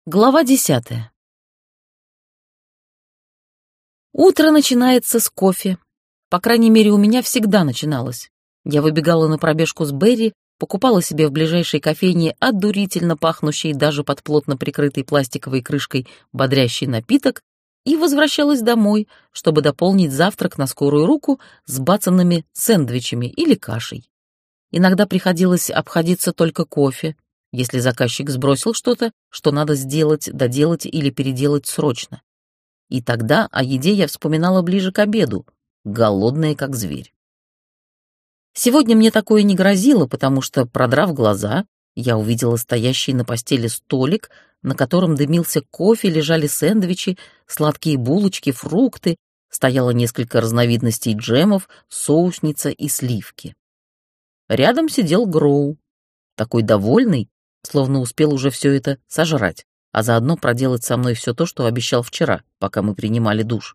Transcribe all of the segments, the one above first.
Глава 10. Утро начинается с кофе. По крайней мере, у меня всегда начиналось. Я выбегала на пробежку с Берри, покупала себе в ближайшей кофейне одурительно пахнущий даже под плотно прикрытой пластиковой крышкой бодрящий напиток и возвращалась домой, чтобы дополнить завтрак на скорую руку с бацанными сэндвичами или кашей. Иногда приходилось обходиться только кофе, если заказчик сбросил что-то, что надо сделать, доделать или переделать срочно. И тогда о еде я вспоминала ближе к обеду, голодная как зверь. Сегодня мне такое не грозило, потому что, продрав глаза, я увидела стоящий на постели столик, на котором дымился кофе, лежали сэндвичи, сладкие булочки, фрукты, стояло несколько разновидностей джемов, соусница и сливки. Рядом сидел Гроу, такой довольный, словно успел уже все это сожрать, а заодно проделать со мной все то, что обещал вчера, пока мы принимали душ.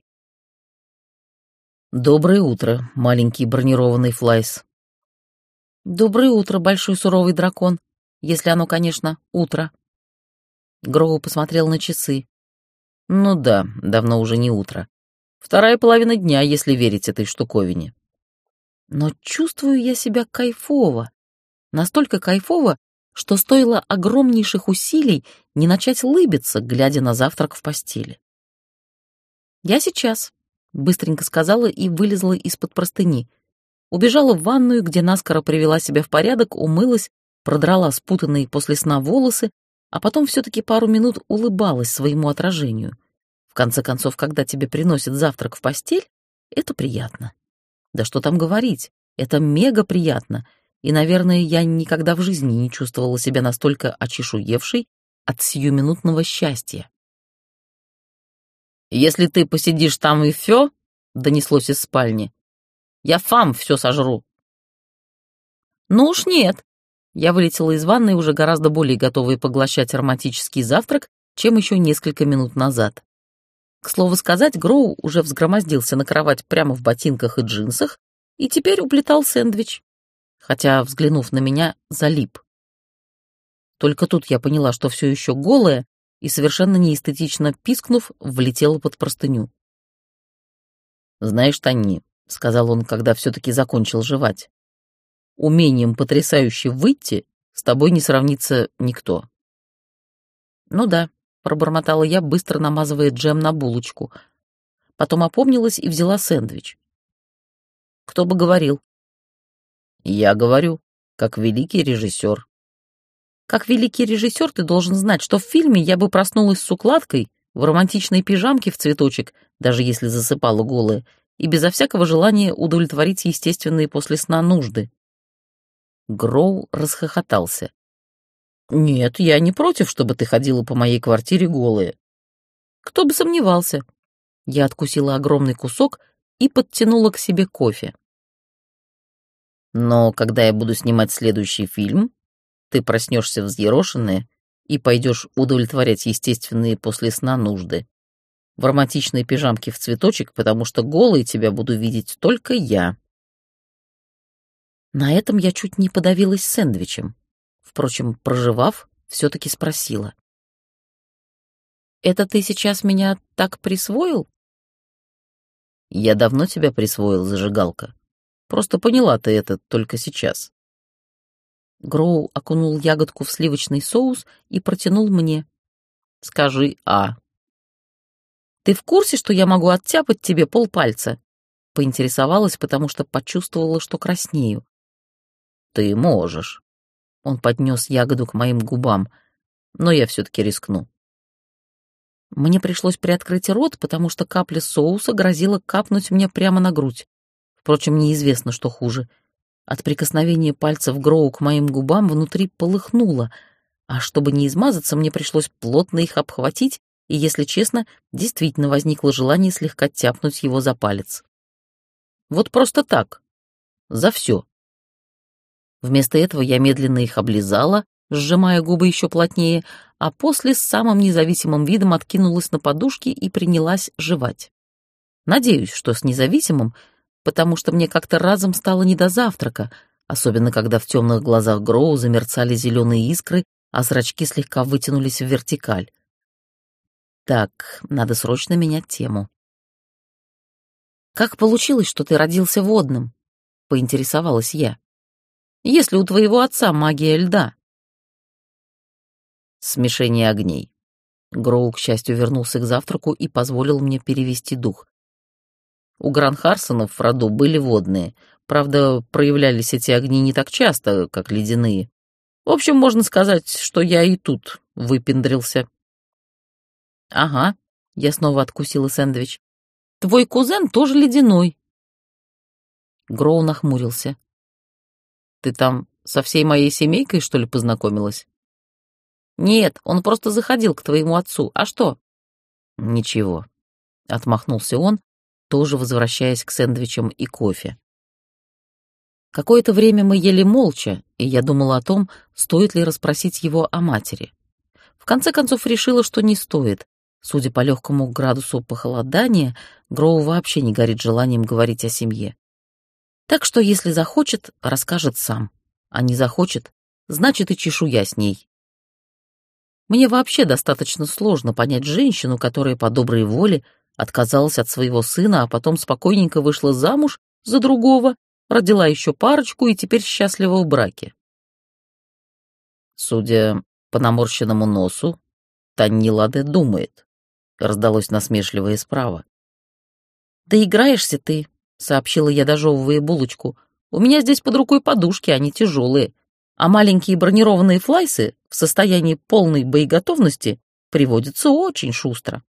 «Доброе утро, маленький бронированный Флайс». «Доброе утро, большой суровый дракон, если оно, конечно, утро». Гроу посмотрел на часы. «Ну да, давно уже не утро. Вторая половина дня, если верить этой штуковине». Но чувствую я себя кайфово. Настолько кайфово, что стоило огромнейших усилий не начать лыбиться, глядя на завтрак в постели. «Я сейчас», — быстренько сказала и вылезла из-под простыни. Убежала в ванную, где наскоро привела себя в порядок, умылась, продрала спутанные после сна волосы, а потом все-таки пару минут улыбалась своему отражению. В конце концов, когда тебе приносят завтрак в постель, это приятно. Да что там говорить, это мега приятно. И, наверное, я никогда в жизни не чувствовала себя настолько очешуевшей от сиюминутного счастья. «Если ты посидишь там и всё», — донеслось из спальни, — «я фам всё сожру». «Ну уж нет». Я вылетела из ванной уже гораздо более готовая поглощать ароматический завтрак, чем еще несколько минут назад. К слову сказать, Гроу уже взгромоздился на кровать прямо в ботинках и джинсах и теперь уплетал сэндвич. Хотя, взглянув на меня, залип. Только тут я поняла, что все еще голая, и совершенно неэстетично пискнув, влетела под простыню. «Знаешь, Танни», — сказал он, когда все-таки закончил жевать, «умением потрясающе выйти с тобой не сравнится никто». «Ну да», — пробормотала я, быстро намазывая джем на булочку. Потом опомнилась и взяла сэндвич. «Кто бы говорил?» «Я говорю, как великий режиссер». «Как великий режиссер ты должен знать, что в фильме я бы проснулась с укладкой, в романтичной пижамке в цветочек, даже если засыпала голая, и безо всякого желания удовлетворить естественные после сна нужды». Гроу расхохотался. «Нет, я не против, чтобы ты ходила по моей квартире голая». «Кто бы сомневался». Я откусила огромный кусок и подтянула к себе кофе. «Но когда я буду снимать следующий фильм, ты проснешься взъерошенная и пойдешь удовлетворять естественные после сна нужды. В романтичной пижамке в цветочек, потому что голой тебя буду видеть только я». На этом я чуть не подавилась сэндвичем. Впрочем, прожевав, все-таки спросила. «Это ты сейчас меня так присвоил?» «Я давно тебя присвоил, зажигалка. Просто поняла ты это только сейчас». Гроу окунул ягодку в сливочный соус и протянул мне. «Скажи «а». «Ты в курсе, что я могу оттяпать тебе полпальца?» Поинтересовалась, потому что почувствовала, что краснею. «Ты можешь». Он поднес ягоду к моим губам, но я все-таки рискну. Мне пришлось приоткрыть рот, потому что капля соуса грозила капнуть мне прямо на грудь. Впрочем, неизвестно, что хуже. От прикосновения пальцев Гроу к моим губам внутри полыхнуло, а чтобы не измазаться, мне пришлось плотно их обхватить, и, если честно, действительно возникло желание слегка тяпнуть его за палец. Вот просто так. За все. Вместо этого я медленно их облизала, сжимая губы еще плотнее, а после с самым независимым видом откинулась на подушки и принялась жевать. Надеюсь, что с независимым, потому что мне как-то разом стало не до завтрака, особенно когда в темных глазах Гроу замерцали зеленые искры, а зрачки слегка вытянулись в вертикаль. Так, надо срочно менять тему. «Как получилось, что ты родился водным?» — поинтересовалась я. «Если у твоего отца магия льда?» Смешение огней. Гроу, к счастью, вернулся к завтраку и позволил мне перевести дух. У Гранхарсонов в роду были водные. Правда, проявлялись эти огни не так часто, как ледяные. В общем, можно сказать, что я и тут выпендрился. «Ага», — я снова откусила сэндвич. «Твой кузен тоже ледяной». Гроу нахмурился. «Ты там со всей моей семейкой, что ли, познакомилась?» «Нет, он просто заходил к твоему отцу. А что?» «Ничего», — отмахнулся он, тоже возвращаясь к сэндвичам и кофе. Какое-то время мы ели молча, и я думала о том, стоит ли расспросить его о матери. В конце концов решила, что не стоит. Судя по легкому градусу похолодания, Гроу вообще не горит желанием говорить о семье. Так что, если захочет, расскажет сам. А не захочет, значит и чешуя с ней. Мне вообще достаточно сложно понять женщину, которая по доброй воле отказалась от своего сына, а потом спокойненько вышла замуж за другого, родила еще парочку и теперь счастлива в браке. Судя по наморщенному носу, Танни Ладе думает, раздалось насмешливое справа. «Да играешься ты», — сообщила я, дожевывая булочку. «У меня здесь под рукой подушки, они тяжелые, а маленькие бронированные флайсы в состоянии полной боеготовности приводятся очень шустро».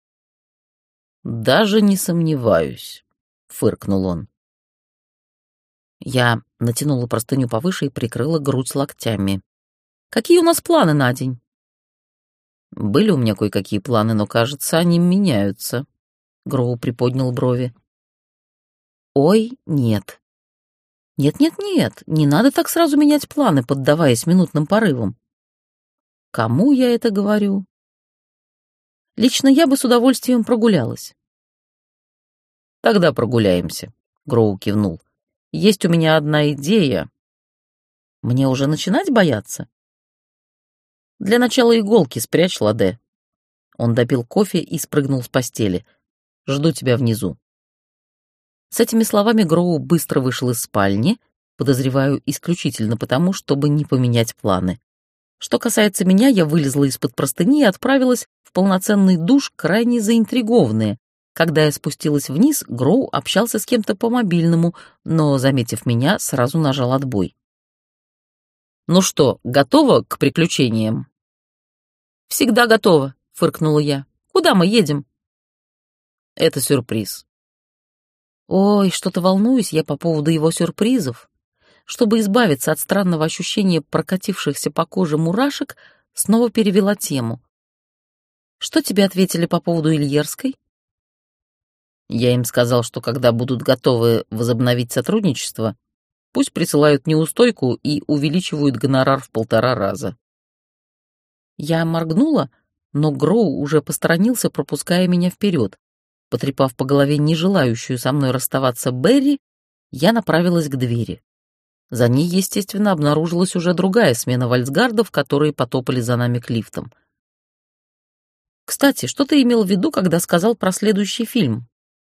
«Даже не сомневаюсь», — фыркнул он. Я натянула простыню повыше и прикрыла грудь локтями. «Какие у нас планы на день?» «Были у меня кое-какие планы, но, кажется, они меняются». Гроу приподнял брови. «Ой, нет. Нет, не надо так сразу менять планы, поддаваясь минутным порывам. Кому я это говорю? Лично я бы с удовольствием прогулялась». «Тогда прогуляемся», — Гроу кивнул. «Есть у меня одна идея». «Мне уже начинать бояться?» «Для начала иголки спрячь, Ладе». Он допил кофе и спрыгнул с постели. «Жду тебя внизу». С этими словами Гроу быстро вышел из спальни, подозреваю, исключительно потому, чтобы не поменять планы. Что касается меня, я вылезла из-под простыни и отправилась в полноценный душ, крайне заинтригованная. Когда я спустилась вниз, Гроу общался с кем-то по мобильному, но, заметив меня, сразу нажал отбой. «Ну что, готова к приключениям?» «Всегда готова», — фыркнула я. «Куда мы едем?» «Это сюрприз». Ой, что-то волнуюсь я по поводу его сюрпризов. Чтобы избавиться от странного ощущения прокатившихся по коже мурашек, снова перевела тему. «Что тебе ответили по поводу Ильерской?» Я им сказал, что когда будут готовы возобновить сотрудничество, пусть присылают неустойку и увеличивают гонорар в 1,5 раза. Я моргнула, но Гроу уже посторонился, пропуская меня вперед. Потрепав по голове не желающую со мной расставаться Берри, я направилась к двери. За ней, естественно, обнаружилась уже другая смена вальцгардов, которые потопали за нами к лифтам. «Кстати, что ты имел в виду, когда сказал про следующий фильм?»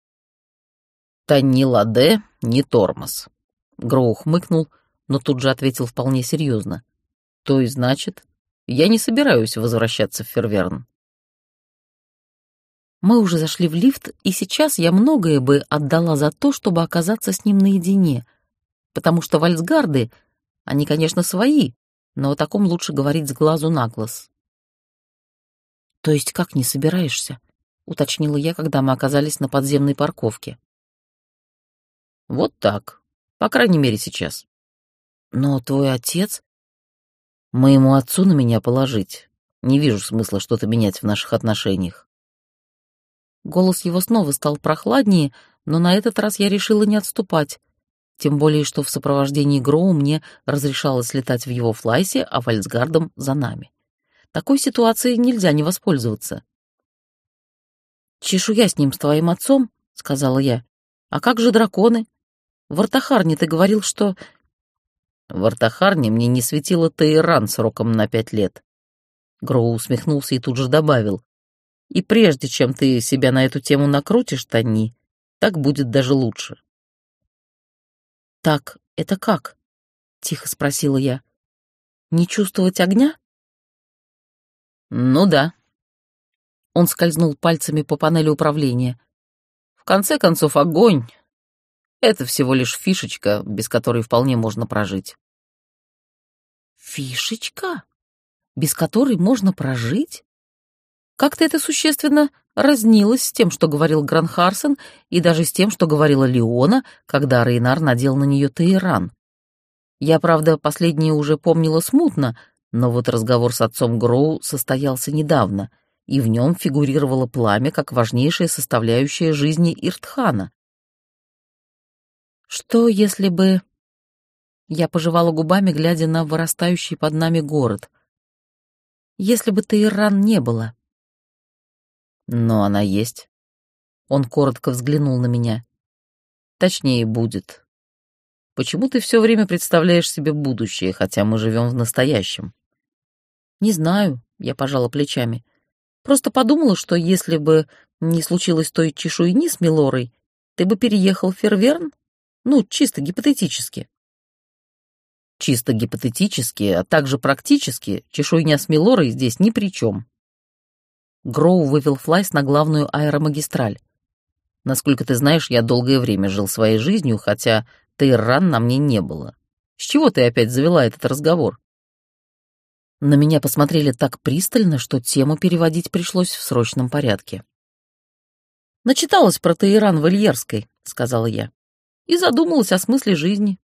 «Танни Ладе не тормоз», — Гроу хмыкнул, но тут же ответил вполне серьезно. «То и значит, я не собираюсь возвращаться в Ферверн». Мы уже зашли в лифт, и сейчас я многое бы отдала за то, чтобы оказаться с ним наедине, потому что вальцгарды, они, конечно, свои, но о таком лучше говорить с глазу на глаз. «То есть как не собираешься?» — уточнила я, когда мы оказались на подземной парковке. «Вот так. По крайней мере, сейчас». «Но твой отец...» «Моему отцу на меня положить. Не вижу смысла что-то менять в наших отношениях». Голос его снова стал прохладнее, но на этот раз я решила не отступать. Тем более, что в сопровождении Гроу мне разрешалось летать в его флайсе, а вальцгардом за нами. Такой ситуацией нельзя не воспользоваться. «Чешуя с ним, с твоим отцом», — сказала я. «А как же драконы? В Артахарне ты говорил, что...» «В Артахарне мне не светило Тейран сроком на 5 лет». Гроу усмехнулся и тут же добавил. И прежде чем ты себя на эту тему накрутишь, Тони, так будет даже лучше. «Так, это как?» — тихо спросила я. «Не чувствовать огня?» Ну да. Он скользнул пальцами по панели управления. В конце концов, огонь — это всего лишь фишечка, без которой вполне можно прожить. «Фишечка? Без которой можно прожить?» Как-то это существенно разнилось с тем, что говорил Гранхарсон, и даже с тем, что говорила Леона, когда Рейнар надел на нее Тейран. Я, правда, последнее уже помнила смутно, но вот разговор с отцом Гроу состоялся недавно, и в нем фигурировало пламя как важнейшая составляющая жизни Иртхана. Что, если бы... Я пожевала губами, глядя на вырастающий под нами город. Если бы Тейран не было. Но она есть. Он коротко взглянул на меня. Точнее, будет. Почему ты все время представляешь себе будущее, хотя мы живем в настоящем? Не знаю, я пожала плечами. Просто подумала, что если бы не случилось той чешуйни с Милорой, ты бы переехал в Ферверн? Ну, чисто гипотетически. Чисто гипотетически, а также практически, чешуйня с Милорой здесь ни при чем. Гроу вывел Флайс на главную аэромагистраль. Насколько ты знаешь, я долгое время жил своей жизнью, хотя Тейран на мне не было. С чего ты опять завела этот разговор? На меня посмотрели так пристально, что тему переводить пришлось в срочном порядке. «Начиталась про Тейран в Ильерской», — сказала я, — «и задумалась о смысле жизни».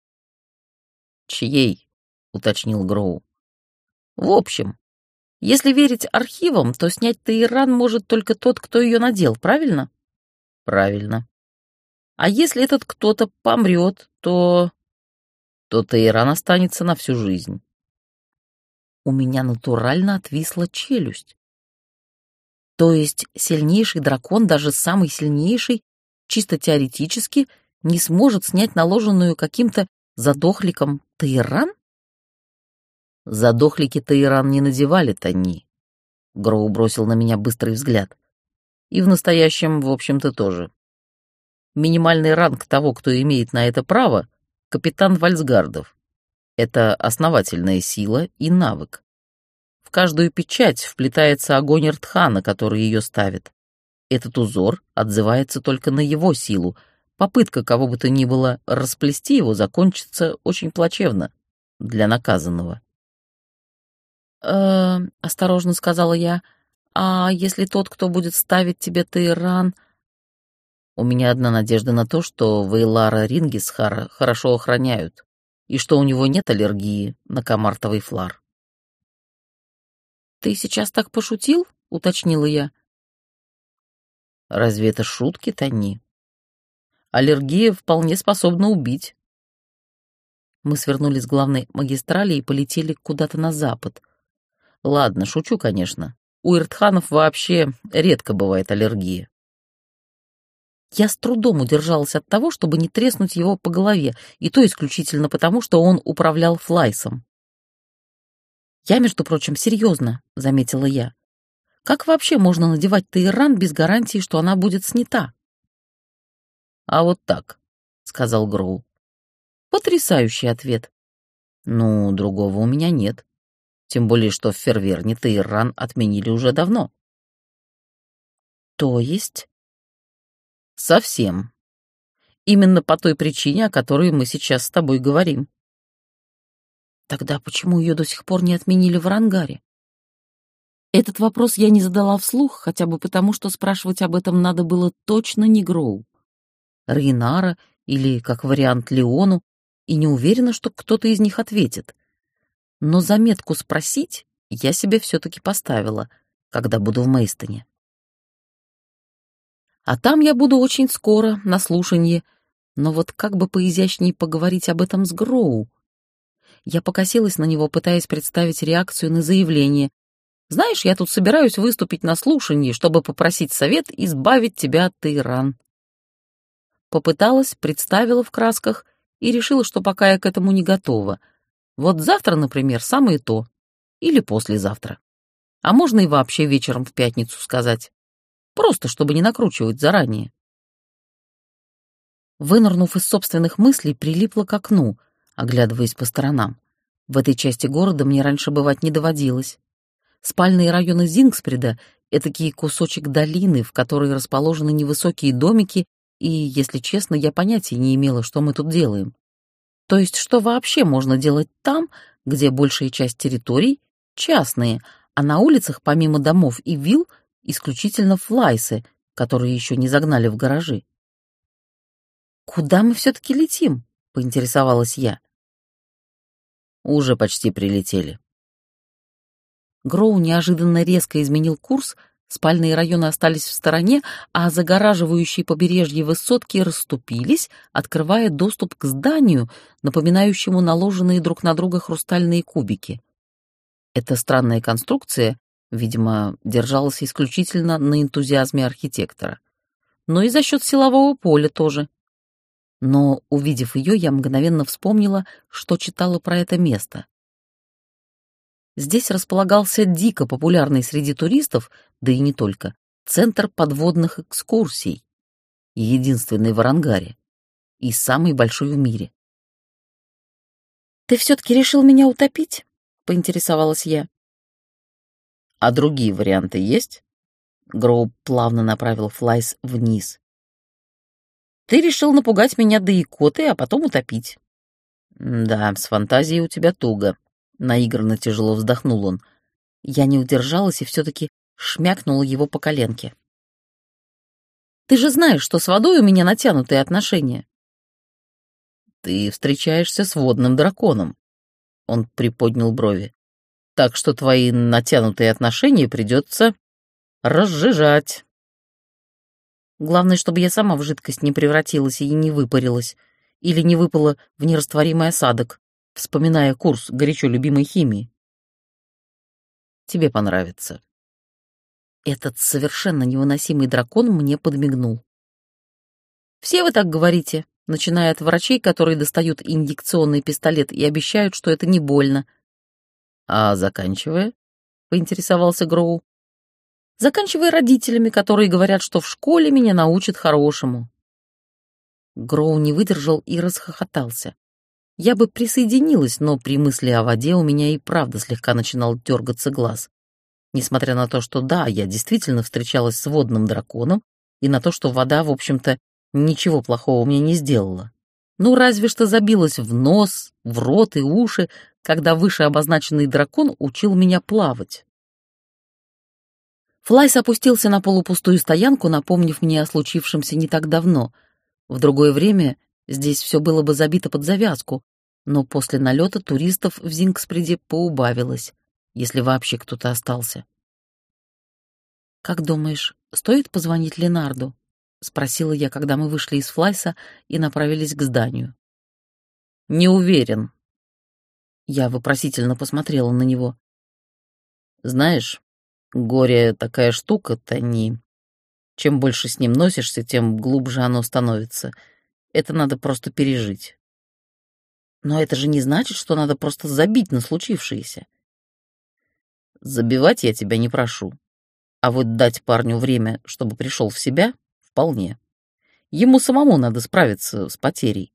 «Чьей?» — уточнил Гроу. «В общем, если верить архивам, то снять Тейран может только тот, кто ее надел, правильно?» «Правильно. А если этот кто-то помрет, то...» То Тейран останется на всю жизнь». У меня натурально отвисла челюсть. То есть сильнейший дракон, даже самый сильнейший, чисто теоретически, не сможет снять наложенную каким-то задохликом Тейран? Задохлики Тейран не надевали, Тони. Гроу бросил на меня быстрый взгляд. И в настоящем, в общем-то, тоже. Минимальный ранг того, кто имеет на это право, — капитан Вальсгардов. Это основательная сила и навык. В каждую печать вплетается огонь Иртхана, который ее ставит. Этот узор отзывается только на его силу. Попытка кого бы то ни было расплести его закончится очень плачевно для наказанного. Осторожно сказала я, а если тот, кто будет ставить тебе Тейран... У меня одна надежда на то, что Вейлара Рингисхара хорошо охраняют, и что у него нет аллергии на камартовый флар. «Ты сейчас так пошутил?» — уточнила я. «Разве это шутки, Тони? Аллергия вполне способна убить». Мы свернули с главной магистрали и полетели куда-то на запад. Ладно, шучу, конечно. У иртханов вообще редко бывает аллергия. Я с трудом удержалась от того, чтобы не треснуть его по голове, и то исключительно потому, что он управлял Флайсом. «Я, между прочим, серьезно», — заметила я. «Как вообще можно надевать Тейран без гарантии, что она будет снята?» «А вот так», — сказал Гроу. Потрясающий ответ. «Ну, другого у меня нет. Тем более, что в Ферверне Тейран отменили уже давно». «То есть?» «Совсем. Именно по той причине, о которой мы сейчас с тобой говорим». Тогда почему ее до сих пор не отменили в Арангаре? Этот вопрос я не задала вслух, хотя бы потому, что спрашивать об этом надо было точно не Гроу. Рейнара или, как вариант, Леону, и не уверена, что кто-то из них ответит. Но заметку «спросить» я себе все-таки поставила, когда буду в Мейстоне. А там я буду очень скоро, на слушанье, но вот как бы поизящнее поговорить об этом с Гроу? Я покосилась на него, пытаясь представить реакцию на заявление. «Знаешь, я тут собираюсь выступить на слушании, чтобы попросить совет избавить тебя от Тейран». Попыталась, представила в красках и решила, что пока я к этому не готова. Вот завтра, например, самое то. Или послезавтра. А можно и вообще вечером в пятницу сказать. просто чтобы не накручивать заранее. Вынырнув из собственных мыслей, прилипла к окну, оглядываясь по сторонам. В этой части города мне раньше бывать не доводилось. Спальные районы Зингспреда — этакий кусочек долины, в которой расположены невысокие домики, и, если честно, я понятия не имела, что мы тут делаем. То есть, что вообще можно делать там, где большая часть территорий частные, а на улицах, помимо домов и вилл, исключительно флайсы, которые еще не загнали в гаражи. «Куда мы все-таки летим?» — поинтересовалась я. Уже почти прилетели. Гроу неожиданно резко изменил курс, спальные районы остались в стороне, а загораживающие побережье высотки расступились, открывая доступ к зданию, напоминающему наложенные друг на друга хрустальные кубики. Эта странная конструкция, видимо, держалась исключительно на энтузиазме архитектора. Но и за счет силового поля тоже. Но, увидев ее, я мгновенно вспомнила, что читала про это место. Здесь располагался дико популярный среди туристов, да и не только, центр подводных экскурсий, единственный в Арангаре и самый большой в мире. «Ты все-таки решил меня утопить?» — поинтересовалась я. А другие варианты есть? Гроу плавно направил Флайс вниз. «Ты решил напугать меня до икоты, а потом утопить». Да, с фантазией у тебя туго. Наигранно тяжело вздохнул он. Я не удержалась и все-таки шмякнула его по коленке. «Ты же знаешь, что с водой у меня натянутые отношения». Ты встречаешься с водным драконом. Он приподнял брови. Так что твои натянутые отношения придется разжижать. Главное, чтобы я сама в жидкость не превратилась и не выпарилась, или не выпала в нерастворимый осадок, вспоминая курс горячо любимой химии. Тебе понравится. Этот совершенно невыносимый дракон мне подмигнул. «Все вы так говорите», начиная от врачей, которые достают инъекционный пистолет и обещают, что это не больно. А заканчивая, поинтересовался Гроу. Заканчивая родителями, которые говорят, что в школе меня научат хорошему. Гроу не выдержал и расхохотался. Я бы присоединилась, но при мысли о воде у меня и правда слегка начинал дергаться глаз. Несмотря на то, что да, я действительно встречалась с водным драконом, и на то, что вода, в общем-то, ничего плохого мне не сделала. Ну, разве что забилась в нос, в рот и уши, когда вышеобозначенный дракон учил меня плавать. Флайс опустился на полупустую стоянку, напомнив мне о случившемся не так давно. В другое время здесь все было бы забито под завязку, но после налета туристов в Зингспреде поубавилось, если вообще кто-то остался. «Как думаешь, стоит позвонить Ленарду?» — спросила я, когда мы вышли из Флайса и направились к зданию. не уверен. Я вопросительно посмотрела на него. Знаешь, горе такая штука, Тони. Чем больше с ним носишься, тем глубже оно становится. Это надо просто пережить. Но это же не значит, что надо просто забить на случившееся. Забивать я тебя не прошу. А вот дать парню время, чтобы пришел в себя, вполне. Ему самому надо справиться с потерей.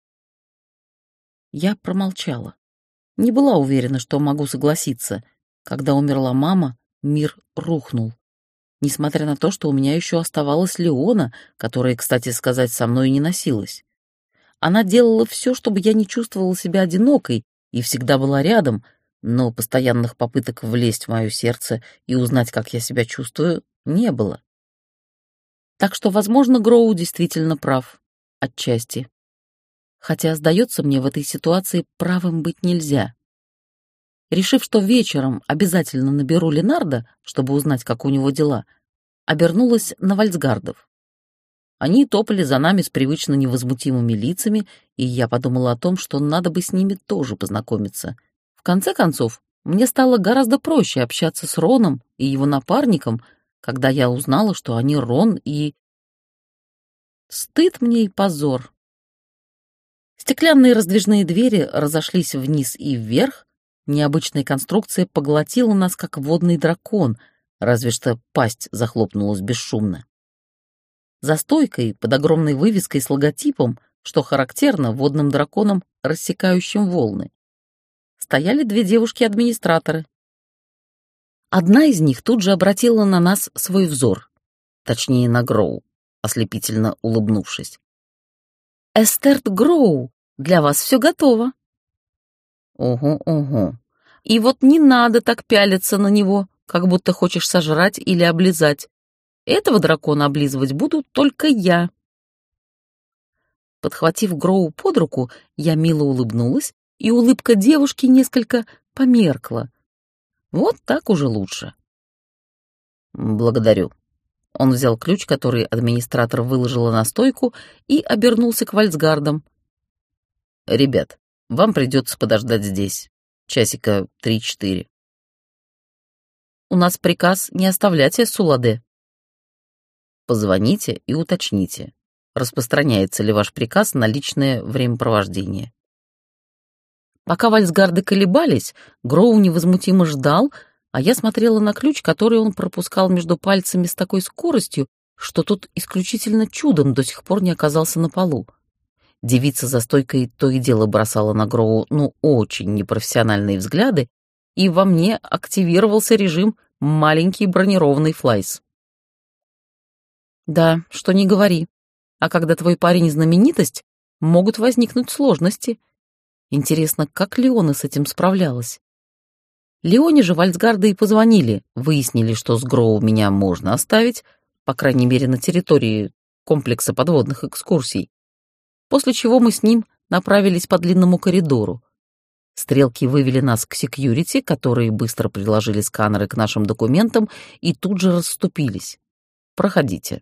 Я промолчала. Не была уверена, что могу согласиться. Когда умерла мама, мир рухнул. Несмотря на то, что у меня еще оставалась Леона, которая, кстати сказать, со мной не носилась. Она делала все, чтобы я не чувствовала себя одинокой и всегда была рядом, но постоянных попыток влезть в мое сердце и узнать, как я себя чувствую, не было. Так что, возможно, Гроу действительно прав. Отчасти. Хотя, сдается мне, в этой ситуации правым быть нельзя. Решив, что вечером обязательно наберу Ленарда, чтобы узнать, как у него дела, обернулась на вальцгардов. Они топали за нами с привычно невозмутимыми лицами, и я подумала о том, что надо бы с ними тоже познакомиться. В конце концов, мне стало гораздо проще общаться с Роном и его напарником, когда я узнала, что они Рон и... Стыд мне и позор. Стеклянные раздвижные двери разошлись вниз и вверх, необычная конструкция поглотила нас, как водный дракон, разве что пасть захлопнулась бесшумно. За стойкой под огромной вывеской с логотипом, что характерно водным драконам, рассекающим волны, стояли две девушки-администраторы. Одна из них тут же обратила на нас свой взор, точнее на Гроу, ослепительно улыбнувшись. «Эстерт Гроу, для вас все готово». «Угу. И вот не надо так пялиться на него, как будто хочешь сожрать или облизать. Этого дракона облизывать буду только я». Подхватив Гроу под руку, я мило улыбнулась, и улыбка девушки несколько померкла. Вот так уже лучше. «Благодарю». Он взял ключ, который администратор выложила на стойку, и обернулся к вальцгардам. «Ребят, вам придется подождать здесь. Часика 3-4. У нас приказ не оставлять Эссуладе. Позвоните и уточните, распространяется ли ваш приказ на личное времяпровождение». Пока вальцгарды колебались, Гроу невозмутимо ждал, а я смотрела на ключ, который он пропускал между пальцами с такой скоростью, что тот исключительно чудом до сих пор не оказался на полу. Девица за стойкой то и дело бросала на Гроу, очень непрофессиональные взгляды, и во мне активировался режим «маленький бронированный флайс». Да, что не говори. А когда твой парень знаменитость, могут возникнуть сложности. Интересно, как Леона с этим справлялась? Леоне же вальцгарды и позвонили, выяснили, что с Гроу меня можно оставить, по крайней мере, на территории комплекса подводных экскурсий, после чего мы с ним направились по длинному коридору. Стрелки вывели нас к секьюрити, которые быстро приложили сканеры к нашим документам и тут же расступились. «Проходите».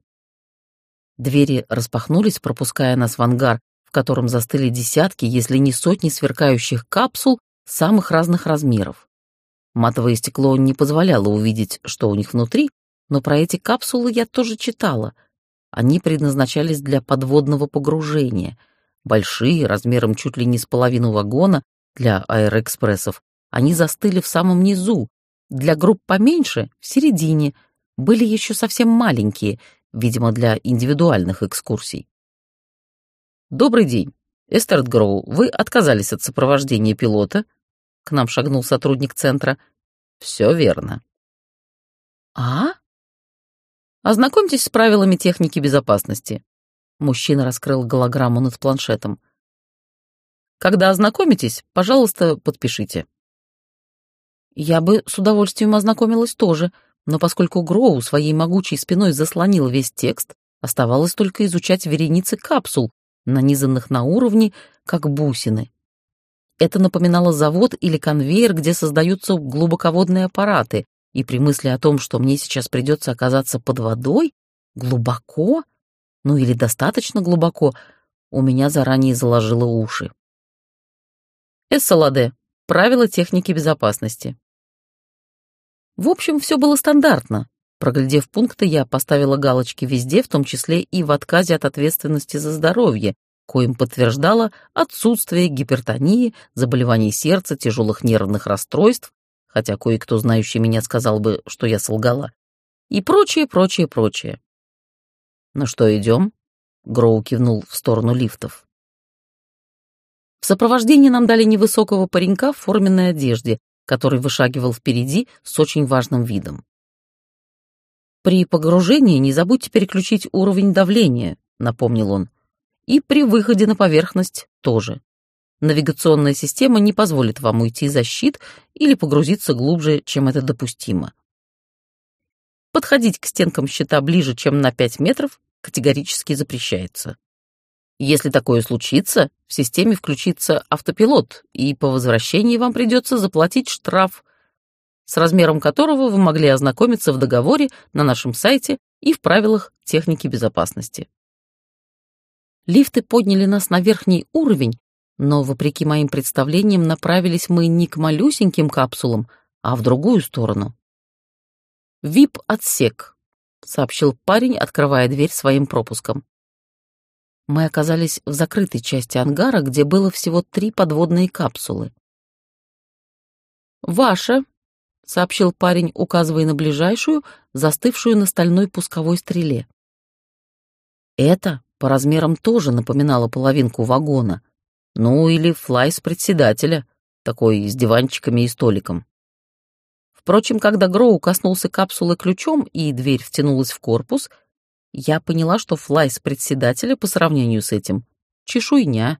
Двери распахнулись, пропуская нас в ангар, в котором застыли десятки, если не сотни сверкающих капсул самых разных размеров. Матовое стекло не позволяло увидеть, что у них внутри, но про эти капсулы я тоже читала. Они предназначались для подводного погружения. Большие, размером чуть ли не с половину вагона, для аэроэкспрессов. Они застыли в самом низу. Для групп поменьше — в середине. Были еще совсем маленькие, видимо, для индивидуальных экскурсий. «Добрый день. Эстерт Гроу, вы отказались от сопровождения пилота?» К нам шагнул сотрудник центра. «Все верно». «А?» «Ознакомьтесь с правилами техники безопасности». Мужчина раскрыл голограмму над планшетом. «Когда ознакомитесь, пожалуйста, подпишите». Я бы с удовольствием ознакомилась тоже, но поскольку Гроу своей могучей спиной заслонил весь текст, оставалось только изучать вереницы капсул, нанизанных на уровни, как бусины. Это напоминало завод или конвейер, где создаются глубоководные аппараты, и при мысли о том, что мне сейчас придется оказаться под водой, глубоко, или достаточно глубоко, у меня заранее заложило уши. Эссаладе. Правила техники безопасности. В общем, все было стандартно. Проглядев пункты, я поставила галочки везде, в том числе и в отказе от ответственности за здоровье, коим подтверждала отсутствие гипертонии, заболеваний сердца, тяжелых нервных расстройств, хотя кое-кто, знающий меня, сказал бы, что я солгала, и прочее. «Ну что, идем?» — Гроу кивнул в сторону лифтов. В сопровождении нам дали невысокого паренька в форменной одежде, который вышагивал впереди с очень важным видом. «При погружении не забудьте переключить уровень давления», — напомнил он, «и при выходе на поверхность тоже. Навигационная система не позволит вам уйти за щит или погрузиться глубже, чем это допустимо. Подходить к стенкам щита ближе, чем на 5 метров, категорически запрещается. Если такое случится, в системе включится автопилот, и по возвращении вам придется заплатить штраф, с размером которого вы могли ознакомиться в договоре на нашем сайте и в правилах техники безопасности». Лифты подняли нас на верхний уровень, но, вопреки моим представлениям, направились мы не к малюсеньким капсулам, а в другую сторону. «ВИП-отсек», — сообщил парень, открывая дверь своим пропуском. Мы оказались в закрытой части ангара, где было всего 3 подводные капсулы. «Ваша», — сообщил парень, указывая на ближайшую, застывшую на стальной пусковой стреле. Это по размерам тоже напоминало половинку вагона. Ну или флайс председателя, такой с диванчиками и столиком. Впрочем, когда Гроу коснулся капсулы ключом и дверь втянулась в корпус, я поняла, что флайс председателя по сравнению с этим — чешуйня.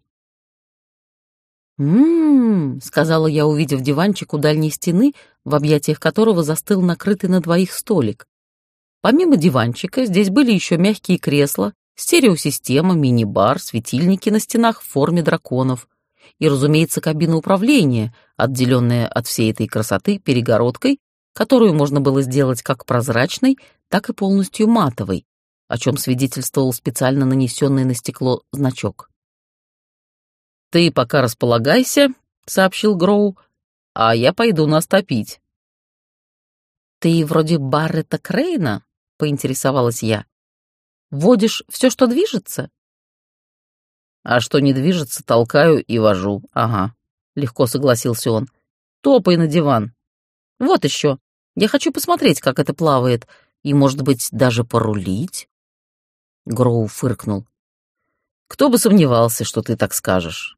Сказала я, увидев диванчик у дальней стены, в объятиях которого застыл накрытый на двоих столик. Помимо диванчика здесь были еще мягкие кресла, стереосистема, мини-бар, светильники на стенах в форме драконов и, разумеется, кабина управления, отделенная от всей этой красоты перегородкой, которую можно было сделать как прозрачной, так и полностью матовой, о чем свидетельствовал специально нанесенный на стекло значок. «Ты пока располагайся», — сообщил Гроу, — «а я пойду нас топить». «Ты вроде Баррета Крейна?» — поинтересовалась я. «Водишь все, что движется?» «А что не движется, толкаю и вожу, ага», — легко согласился он. «Топай на диван». «Вот еще. Я хочу посмотреть, как это плавает, и, может быть, даже порулить». Гроу фыркнул. «Кто бы сомневался, что ты так скажешь».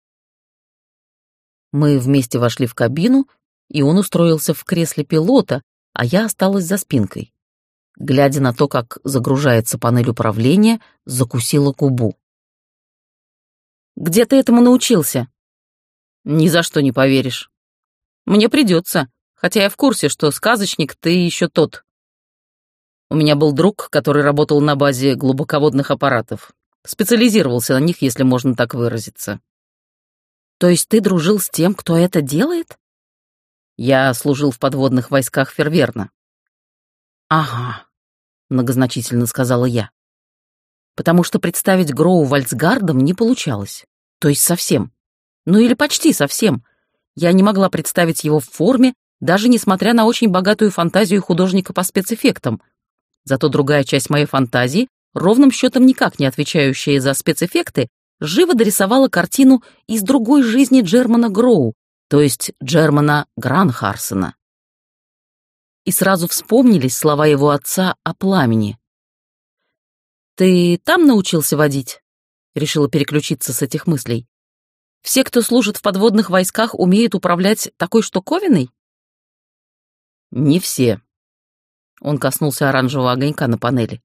Мы вместе вошли в кабину, и он устроился в кресле пилота, а я осталась за спинкой. Глядя на то, как загружается панель управления, закусила губу. «Где ты этому научился?» «Ни за что не поверишь. Мне придется, хотя я в курсе, что сказочник ты еще тот. У меня был друг, который работал на базе глубоководных аппаратов. Специализировался на них, если можно так выразиться». «То есть ты дружил с тем, кто это делает?» «Я служил в подводных войсках Ферверна». «Ага», — многозначительно сказала я. Потому что представить Гроу вальцгардом не получалось. То есть совсем. Ну или почти совсем. Я не могла представить его в форме, даже несмотря на очень богатую фантазию художника по спецэффектам. Зато другая часть моей фантазии, ровным счетом никак не отвечающая за спецэффекты, живо дорисовала картину из другой жизни Джермана Гроу, то есть Джермана Гранхарсена. И сразу вспомнились слова его отца о пламени. «Ты там научился водить?» Решила переключиться с этих мыслей. «Все, кто служит в подводных войсках, умеют управлять такой штуковиной?» «Не все». Он коснулся оранжевого огонька на панели.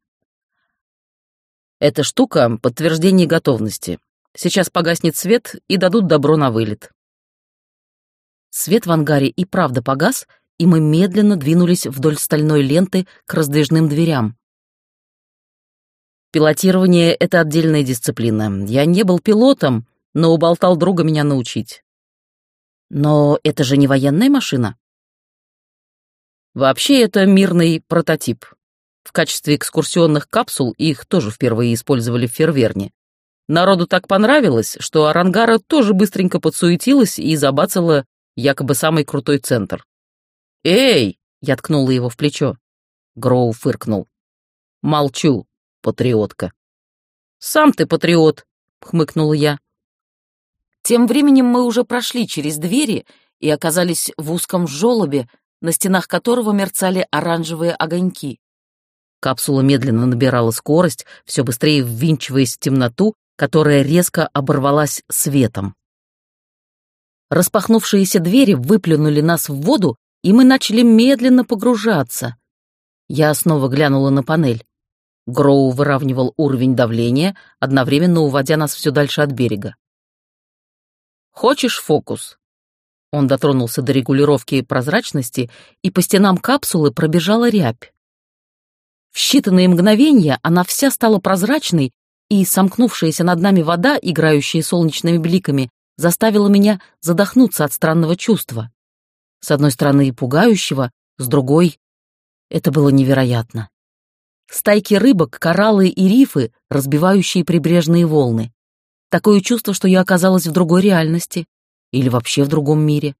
«Эта штука — подтверждение готовности. Сейчас погаснет свет и дадут добро на вылет». Свет в ангаре и правда погас, и мы медленно двинулись вдоль стальной ленты к раздвижным дверям. «Пилотирование — это отдельная дисциплина. Я не был пилотом, но уболтал друга меня научить». «Но это же не военная машина?» «Вообще это мирный прототип. В качестве экскурсионных капсул их тоже впервые использовали в Ферверне. Народу так понравилось, что Арангара тоже быстренько подсуетилась и забацала якобы самый крутой центр. «Эй!» — я ткнула его в плечо. Гроу фыркнул. «Молчу, патриотка». «Сам ты патриот», — хмыкнула я. Тем временем мы уже прошли через двери и оказались в узком желобе, на стенах которого мерцали оранжевые огоньки. Капсула медленно набирала скорость, все быстрее ввинчиваясь в темноту, которая резко оборвалась светом. Распахнувшиеся двери выплюнули нас в воду, и мы начали медленно погружаться. Я снова глянула на панель. Гроу выравнивал уровень давления, одновременно уводя нас все дальше от берега. «Хочешь фокус?» Он дотронулся до регулировки прозрачности, и по стенам капсулы пробежала рябь. В считанные мгновения она вся стала прозрачной, и сомкнувшаяся над нами вода, играющая солнечными бликами, заставила меня задохнуться от странного чувства. С одной стороны пугающего, с другой — это было невероятно. Стайки рыбок, кораллы и рифы, разбивающие прибрежные волны. Такое чувство, что я оказалась в другой реальности или вообще в другом мире.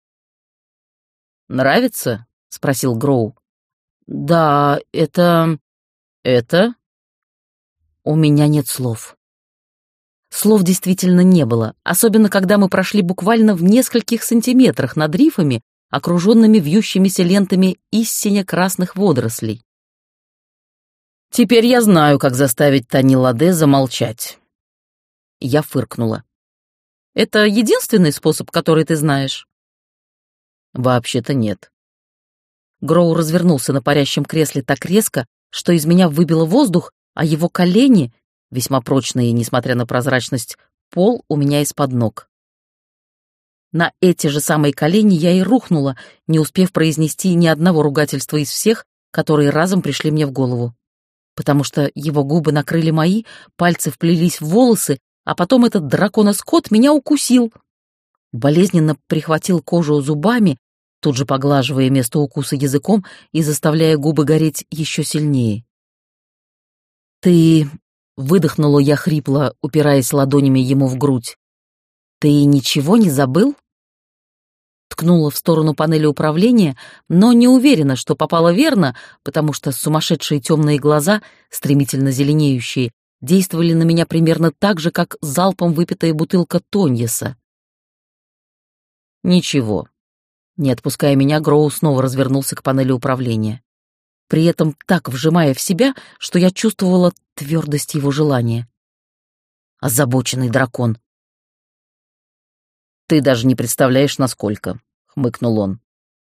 «Нравится?» — спросил Гроу. «Да, это...» «Это?» У меня нет слов. Слов действительно не было, особенно когда мы прошли буквально в нескольких сантиметрах над рифами, окруженными вьющимися лентами истинно красных водорослей. Теперь я знаю, как заставить Тани Ладе замолчать. Я фыркнула. Это единственный способ, который ты знаешь? Вообще-то нет. Гроу развернулся на парящем кресле так резко, что из меня выбило воздух, а его колени, весьма прочные, несмотря на прозрачность, пол у меня из-под ног. На эти же самые колени я и рухнула, не успев произнести ни одного ругательства из всех, которые разом пришли мне в голову. Потому что его губы накрыли мои, пальцы вплелись в волосы, а потом этот драконоскот меня укусил. Болезненно прихватил кожу зубами, тут же поглаживая место укуса языком и заставляя губы гореть еще сильнее. «Ты...» — выдохнула я хрипло, упираясь ладонями ему в грудь. «Ты ничего не забыл?» Ткнула в сторону панели управления, но не уверена, что попала верно, потому что сумасшедшие темные глаза, стремительно зеленеющие, действовали на меня примерно так же, как залпом выпитая бутылка Тоньеса. «Ничего». Не отпуская меня, Гроу снова развернулся к панели управления, при этом так вжимая в себя, что я чувствовала твердость его желания. Озабоченный дракон. «Ты даже не представляешь, насколько», — хмыкнул он.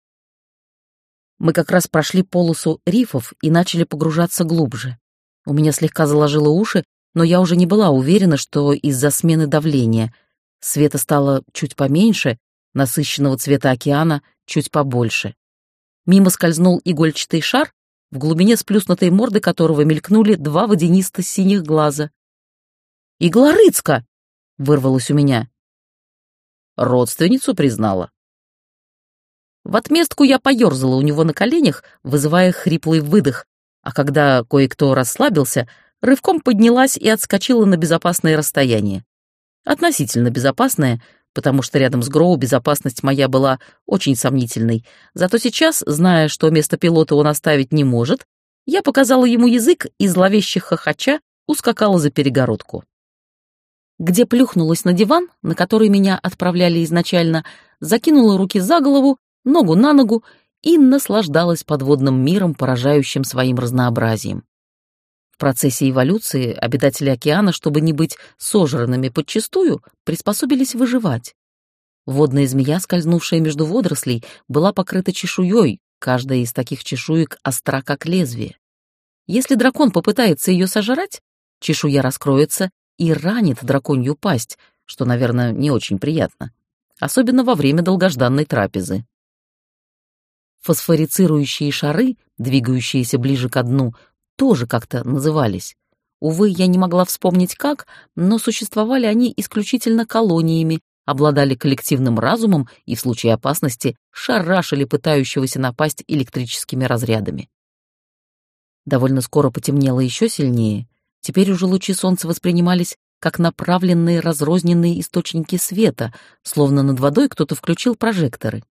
Мы как раз прошли полосу рифов и начали погружаться глубже. У меня слегка заложило уши, но я уже не была уверена, что из-за смены давления. Света стало чуть поменьше, насыщенного цвета океана чуть побольше. Мимо скользнул игольчатый шар, в глубине сплюснутой морды которого мелькнули два водянисто-синих глаза. «Иглорыцка!» — вырвалось у меня. Родственницу признала. В отместку я поёрзала у него на коленях, вызывая хриплый выдох, а когда кое-кто расслабился, рывком поднялась и отскочила на безопасное расстояние. Относительно безопасное, потому что рядом с Гроу безопасность моя была очень сомнительной. Зато сейчас, зная, что место пилота он оставить не может, я показала ему язык и, зловеще хохоча, ускакала за перегородку. Где плюхнулась на диван, на который меня отправляли изначально, закинула руки за голову, ногу на ногу и наслаждалась подводным миром, поражающим своим разнообразием. В процессе эволюции обитатели океана, чтобы не быть сожранными подчистую, приспособились выживать. Водная змея, скользнувшая между водорослей, была покрыта чешуей, каждая из таких чешуек остра как лезвие. Если дракон попытается ее сожрать, чешуя раскроется и ранит драконью пасть, что, наверное, не очень приятно, особенно во время долгожданной трапезы. Фосфорицирующие шары, двигающиеся ближе ко дну, тоже как-то назывались. Увы, я не могла вспомнить как, но существовали они исключительно колониями, обладали коллективным разумом и в случае опасности шарашили пытающегося напасть электрическими разрядами. Довольно скоро потемнело еще сильнее. Теперь уже лучи солнца воспринимались как направленные разрозненные источники света, словно над водой кто-то включил прожекторы.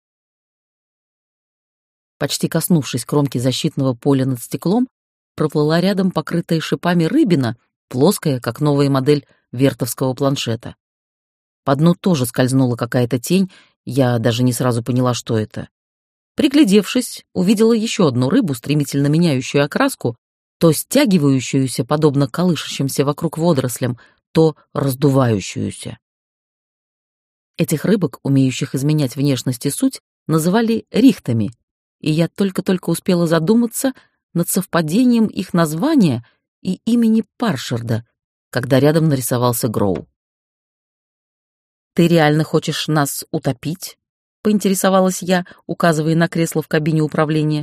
Почти коснувшись кромки защитного поля над стеклом, проплыла рядом покрытая шипами рыбина, плоская, как новая модель вертовского планшета. По дну тоже скользнула какая-то тень, я даже не сразу поняла, что это. Приглядевшись, увидела еще одну рыбу, стремительно меняющую окраску, то стягивающуюся, подобно колышащимся вокруг водорослям, то раздувающуюся. Этих рыбок, умеющих изменять внешность и суть, называли рихтами, и я только-только успела задуматься над совпадением их названия и имени Паршерда, когда рядом нарисовался Гроу. «Ты реально хочешь нас утопить?» — поинтересовалась я, указывая на кресло в кабине управления.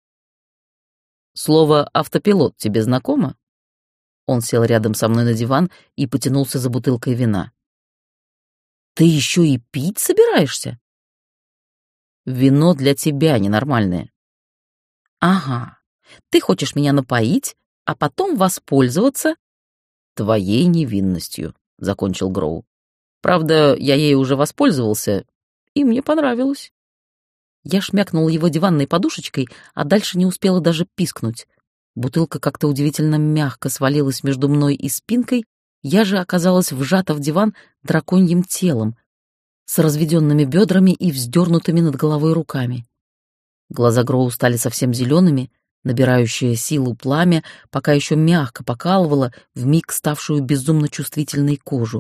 «Слово «автопилот» тебе знакомо?» Он сел рядом со мной на диван и потянулся за бутылкой вина. «Ты еще и пить собираешься?» «Вино для тебя ненормальное». «Ага, ты хочешь меня напоить, а потом воспользоваться...» «Твоей невинностью», — закончил Гроу. «Правда, я ей уже воспользовался, и мне понравилось». Я шмякнула его диванной подушечкой, а дальше не успела даже пискнуть. Бутылка как-то удивительно мягко свалилась между мной и спинкой, я же оказалась вжата в диван драконьим телом, с разведенными бедрами и вздернутыми над головой руками. Глаза Гроу стали совсем зелеными, Набирающее силу пламя пока еще мягко покалывало вмиг ставшую безумно чувствительной кожу.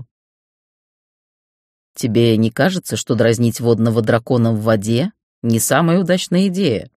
«Тебе не кажется, что дразнить водного дракона в воде — не самая удачная идея?»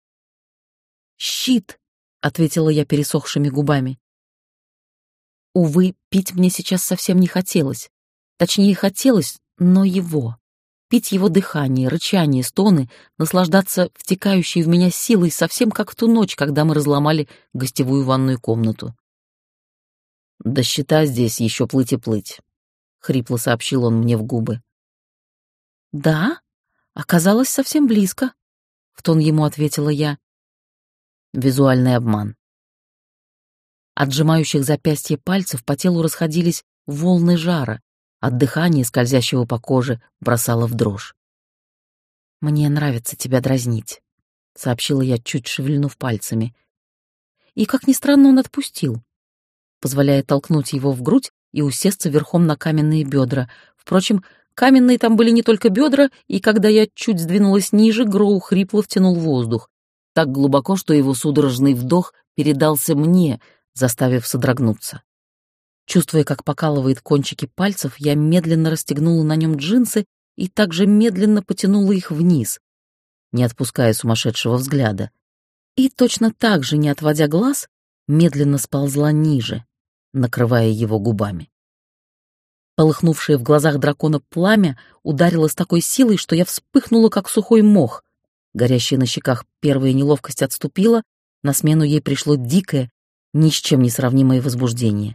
«Щит!» — ответила я пересохшими губами. Увы, пить мне сейчас совсем не хотелось. Точнее, хотелось, но его. Пить его дыхание, рычание, стоны, наслаждаться втекающей в меня силой, совсем как в ту ночь, когда мы разломали гостевую ванную комнату. «До щита здесь еще плыть и плыть», — хрипло сообщил он мне в губы. «Да? Оказалось совсем близко», — в тон ему ответила я. Визуальный обман. От сжимающих запястья пальцев по телу расходились волны жара, от дыхания, скользящего по коже, бросало в дрожь. «Мне нравится тебя дразнить», — сообщила я, чуть шевельнув пальцами. И, как ни странно, он отпустил, позволяя толкнуть его в грудь и усесться верхом на каменные бедра. Впрочем, каменные там были не только бедра, и когда я чуть сдвинулась ниже, Гроу хрипло втянул воздух. Так глубоко, что его судорожный вдох передался мне, заставив содрогнуться. Чувствуя, как покалывает кончики пальцев, я медленно расстегнула на нем джинсы и также медленно потянула их вниз, не отпуская сумасшедшего взгляда. И точно так же, не отводя глаз, медленно сползла ниже, накрывая его губами. Полыхнувшее в глазах дракона пламя ударило с такой силой, что я вспыхнула, как сухой мох. Горящая на щеках первая неловкость отступила, на смену ей пришло дикое, ни с чем не сравнимое возбуждение.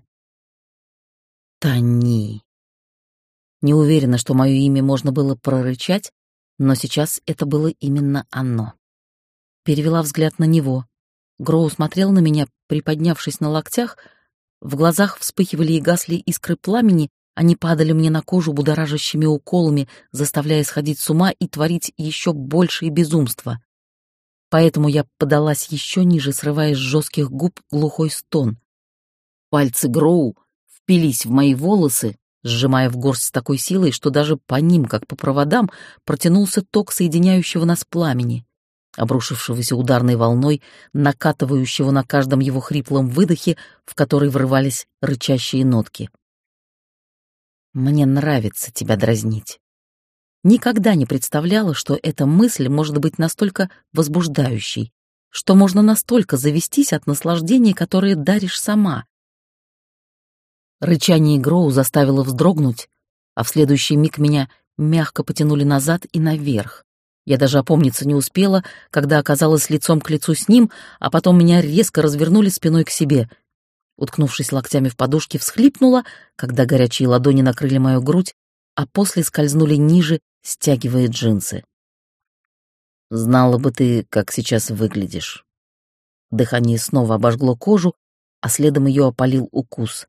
Тони. Не уверена, что мое имя можно было прорычать, но сейчас это было именно оно. Перевела взгляд на него. Гроу смотрел на меня, приподнявшись на локтях. В глазах вспыхивали и гасли искры пламени, они падали мне на кожу будоражащими уколами, заставляя сходить с ума и творить еще большее безумство. Поэтому я подалась еще ниже, срывая с жестких губ глухой стон. Пальцы Гроу впились в мои волосы, сжимая в горсть с такой силой, что даже по ним, как по проводам, протянулся ток соединяющего нас пламени, обрушившегося ударной волной, накатывающего на каждом его хриплом выдохе, в который врывались рычащие нотки. «Мне нравится тебя дразнить». Никогда не представляла, что эта мысль может быть настолько возбуждающей, что можно настолько завестись от наслаждения, которое даришь сама. Рычание Гроу заставило вздрогнуть, а в следующий миг меня мягко потянули назад и наверх. Я даже опомниться не успела, когда оказалась лицом к лицу с ним, а потом меня резко развернули спиной к себе. Уткнувшись локтями в подушки, всхлипнула, когда горячие ладони накрыли мою грудь, а после скользнули ниже, стягивая джинсы. «Знала бы ты, как сейчас выглядишь». Дыхание снова обожгло кожу, а следом ее опалил укус.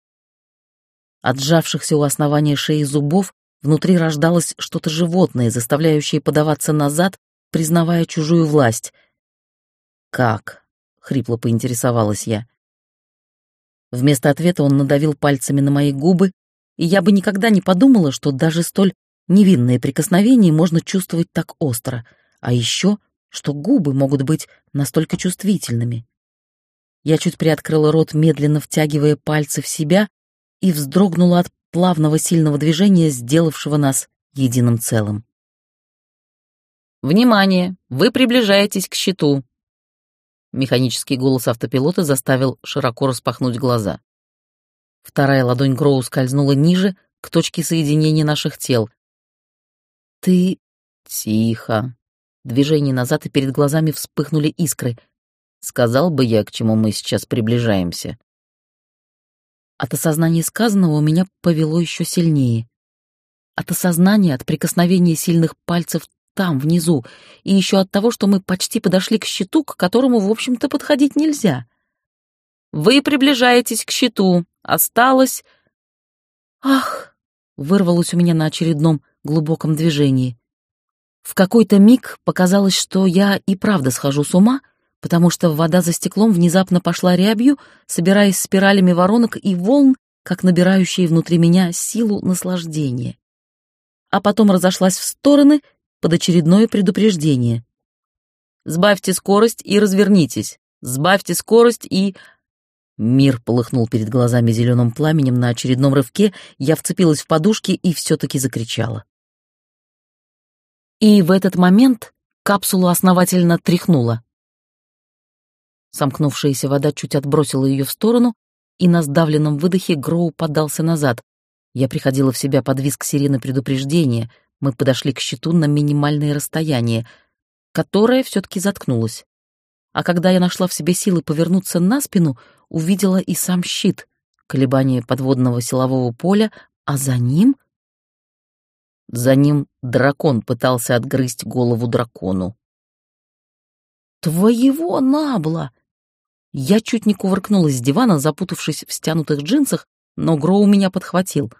От сжавшихся у основания шеи зубов внутри рождалось что-то животное, заставляющее подаваться назад, признавая чужую власть. «Как?» — хрипло поинтересовалась я. Вместо ответа он надавил пальцами на мои губы, и я бы никогда не подумала, что даже столь невинные прикосновения можно чувствовать так остро, а еще, что губы могут быть настолько чувствительными. Я чуть приоткрыла рот, медленно втягивая пальцы в себя, и вздрогнула от плавного сильного движения, сделавшего нас единым целым. «Внимание! Вы приближаетесь к щиту!» Механический голос автопилота заставил широко распахнуть глаза. Вторая ладонь Гроу скользнула ниже, к точке соединения наших тел. «Ты...» «Тихо». Движение назад, и перед глазами вспыхнули искры. «Сказал бы я, к чему мы сейчас приближаемся». От осознания сказанного у меня повело еще сильнее. От осознания, от прикосновения сильных пальцев там, внизу, и еще от того, что мы почти подошли к щиту, к которому, в общем-то, подходить нельзя. «Вы приближаетесь к щиту. Осталось...» «Ах!» — вырвалось у меня на очередном глубоком движении. В какой-то миг показалось, что я и правда схожу с ума, потому что вода за стеклом внезапно пошла рябью, собираясь спиралями воронок и волн, как набирающие внутри меня силу наслаждения. А потом разошлась в стороны под очередное предупреждение. «Сбавьте скорость и развернитесь. Сбавьте скорость и...» Мир полыхнул перед глазами зеленым пламенем на очередном рывке, я вцепилась в подушки и все-таки закричала. И в этот момент капсулу основательно тряхнуло. Сомкнувшаяся вода чуть отбросила ее в сторону, и на сдавленном выдохе Гроу подался назад. Я приходила в себя под визг сирены предупреждения. Мы подошли к щиту на минимальное расстояние, которое все-таки заткнулось. А когда я нашла в себе силы повернуться на спину, увидела и сам щит, колебания подводного силового поля, а за ним... За ним дракон пытался отгрызть голову дракону. «Твоего набла!» Я чуть не кувыркнулась с дивана, запутавшись в стянутых джинсах, но Гроу меня подхватил.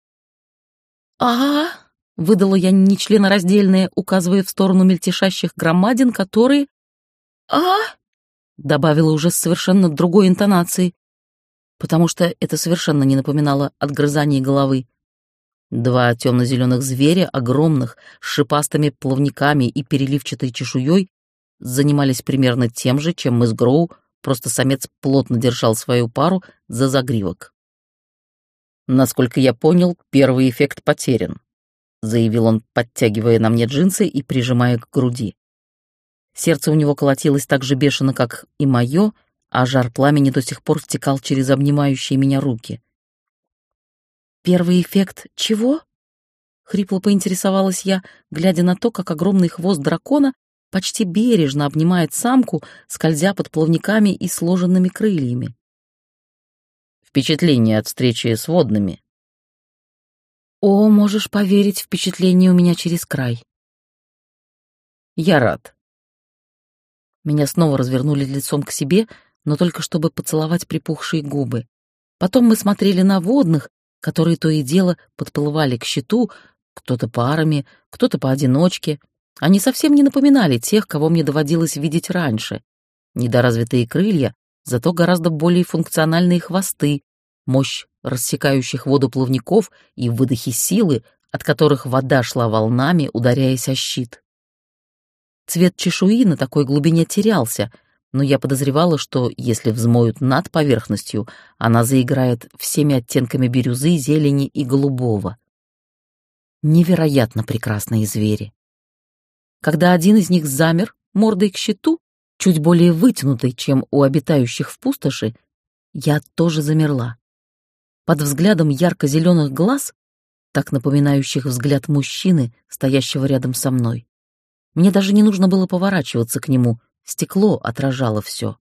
«А-а-а!» — выдала я нечленораздельное, указывая в сторону мельтешащих громадин, которые... «А-а!» — добавила уже с совершенно другой интонацией, потому что это совершенно не напоминало отгрызание головы. Два темно-зеленых зверя, огромных, с шипастыми плавниками и переливчатой чешуей, занимались примерно тем же, чем мы с Гроу, просто самец плотно держал свою пару за загривок. «Насколько я понял, первый эффект потерян», — заявил он, подтягивая на мне джинсы и прижимая к груди. Сердце у него колотилось так же бешено, как и мое, а жар пламени до сих пор стекал через обнимающие меня руки. «Первый эффект чего?» — хрипло поинтересовалась я, глядя на то, как огромный хвост дракона почти бережно обнимает самку, скользя под плавниками и сложенными крыльями. «Впечатление от встречи с водными». «О, можешь поверить, впечатление у меня через край». «Я рад». Меня снова развернули лицом к себе, но только чтобы поцеловать припухшие губы. Потом мы смотрели на водных, которые то и дело подплывали к щиту, кто-то парами, кто-то поодиночке. Они совсем не напоминали тех, кого мне доводилось видеть раньше. Недоразвитые крылья, зато гораздо более функциональные хвосты, мощь рассекающих воду плавников и выдохи силы, от которых вода шла волнами, ударяясь о щит. Цвет чешуи на такой глубине терялся, но я подозревала, что если взмоют над поверхностью, она заиграет всеми оттенками бирюзы, зелени и голубого. Невероятно прекрасные звери. Когда один из них замер, мордой к щиту, чуть более вытянутый, чем у обитающих в пустоши, я тоже замерла. Под взглядом ярко-зеленых глаз, так напоминающих взгляд мужчины, стоящего рядом со мной. Мне даже не нужно было поворачиваться к нему, стекло отражало все.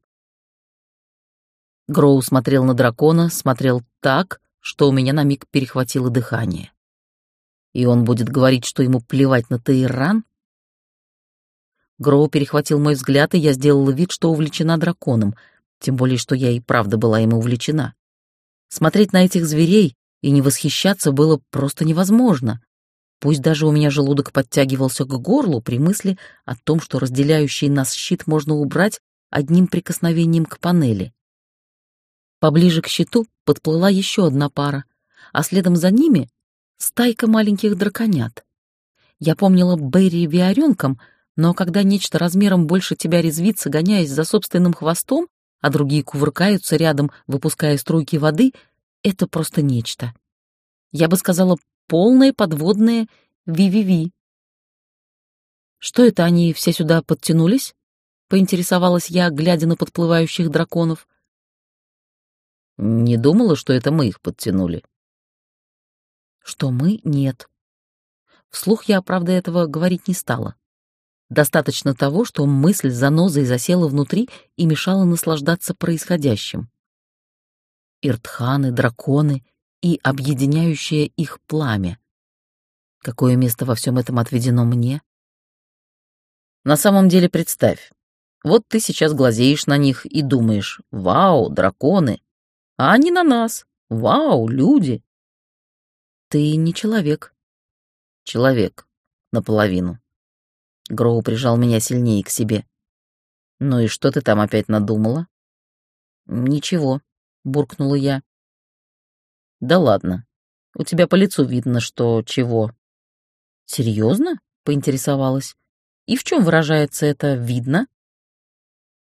Гроу смотрел на дракона, смотрел так, что у меня на миг перехватило дыхание. И он будет говорить, что ему плевать на Тейран? Гроу перехватил мой взгляд, и я сделала вид, что увлечена драконом, тем более, что я и правда была им увлечена. Смотреть на этих зверей и не восхищаться было просто невозможно. Пусть даже у меня желудок подтягивался к горлу при мысли о том, что разделяющий нас щит можно убрать одним прикосновением к панели. Поближе к щиту подплыла еще одна пара, а следом за ними — стайка маленьких драконят. Я помнила Берри виоренком, но когда нечто размером больше тебя резвится, гоняясь за собственным хвостом, а другие кувыркаются рядом, выпуская струйки воды, это просто нечто. Я бы сказала, полное подводное ви-ви-ви. «Что это они все сюда подтянулись?» — поинтересовалась я, глядя на подплывающих драконов. «Не думала, что это мы их подтянули». «Что мы? Нет». Вслух я, правда, этого говорить не стала. Достаточно того, что мысль занозой засела внутри и мешала наслаждаться происходящим. Иртханы, драконы и объединяющее их пламя. Какое место во всем этом отведено мне? На самом деле, представь, вот ты сейчас глазеешь на них и думаешь: «Вау, драконы!» А они на нас: «Вау, люди!» Ты не человек. Человек. Наполовину. Гроу прижал меня сильнее к себе. «Ну и что ты там опять надумала?» «Ничего», — буркнула я. «Да ладно. У тебя по лицу видно, что чего». «Серьезно?» — поинтересовалась. «И в чем выражается это «видно»?»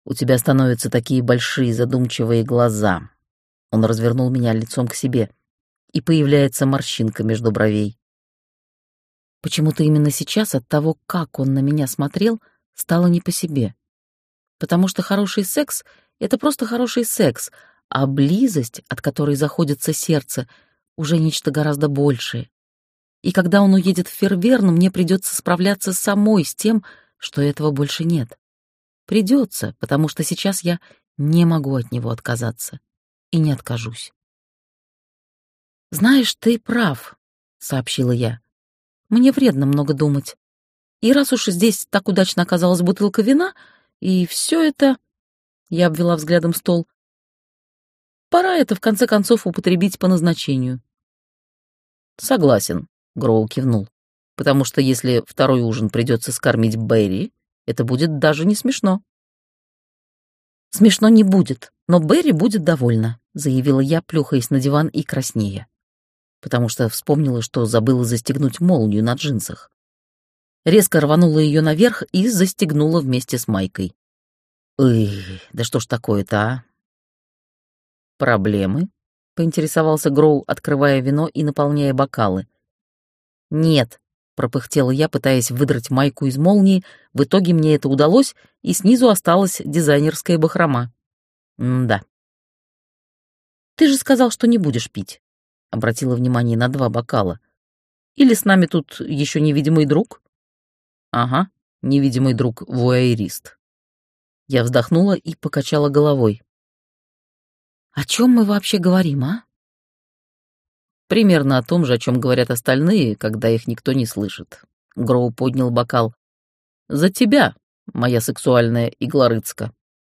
У тебя становятся такие большие задумчивые глаза. Он развернул меня лицом к себе, и появляется морщинка между бровей. Почему-то именно сейчас от того, как он на меня смотрел, стало не по себе. Потому что хороший секс — это просто хороший секс, а близость, от которой заходится сердце, уже нечто гораздо большее. И когда он уедет в Ферверн, мне придется справляться самой с тем, что этого больше нет. Придется, потому что сейчас я не могу от него отказаться. И не откажусь. «Знаешь, ты прав», — сообщила я. «Мне вредно много думать. И раз уж здесь так удачно оказалась бутылка вина, и все это...» Я обвела взглядом стол. «Пора это, в конце концов, употребить по назначению». «Согласен», — Гроу кивнул. «Потому что если второй ужин придется скормить Берри, это будет даже не смешно». «Смешно не будет, но Берри будет довольна», — заявила я, плюхаясь на диван и краснея, потому что вспомнила, что забыла застегнуть молнию на джинсах. Резко рванула ее наверх и застегнула вместе с майкой. «Ой, да что ж такое-то, а?» «Проблемы?» — поинтересовался Гроу, открывая вино и наполняя бокалы. «Нет», — пропыхтела я, пытаясь выдрать майку из молнии. В итоге мне это удалось, и снизу осталась дизайнерская бахрома. «Да». «Ты же сказал, что не будешь пить», — обратила внимание на 2 бокала. «Или с нами тут еще невидимый друг?» «Ага, невидимый друг-вуайерист». Я вздохнула и покачала головой. «О чем мы вообще говорим, а?» Примерно о том же, о чем говорят остальные, когда их никто не слышит. Гроу поднял бокал. «За тебя, моя сексуальная иглорыцка».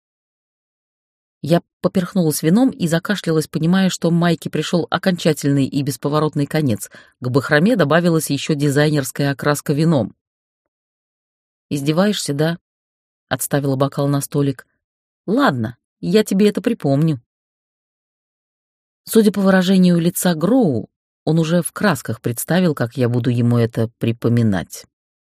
Я поперхнулась вином и закашлялась, понимая, что Майке пришел окончательный и бесповоротный конец. К бахроме добавилась еще дизайнерская окраска вином. «Издеваешься, да?» — отставила бокал на столик. «Ладно, я тебе это припомню». Судя по выражению лица Гроу, он уже в красках представил, как я буду ему это припоминать.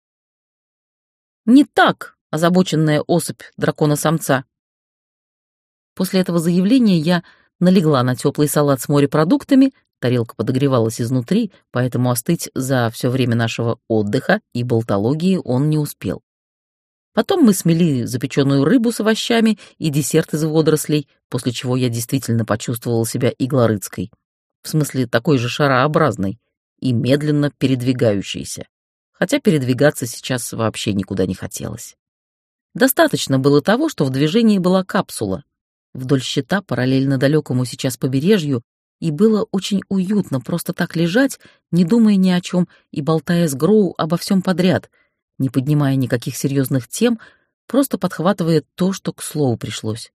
«Не так, озабоченная особь дракона-самца». После этого заявления я налегла на теплый салат с морепродуктами, тарелка подогревалась изнутри, поэтому остыть за все время нашего отдыха и болтологии он не успел. Потом мы смели запеченную рыбу с овощами и десерт из водорослей, после чего я действительно почувствовала себя иглорыцкой. В смысле, такой же шарообразной и медленно передвигающейся. Хотя передвигаться сейчас вообще никуда не хотелось. Достаточно было того, что в движении была капсула вдоль щита, параллельно далекому сейчас побережью, и было очень уютно просто так лежать, не думая ни о чем и болтая с Гроу обо всем подряд, не поднимая никаких серьезных тем, просто подхватывая то, что к слову пришлось.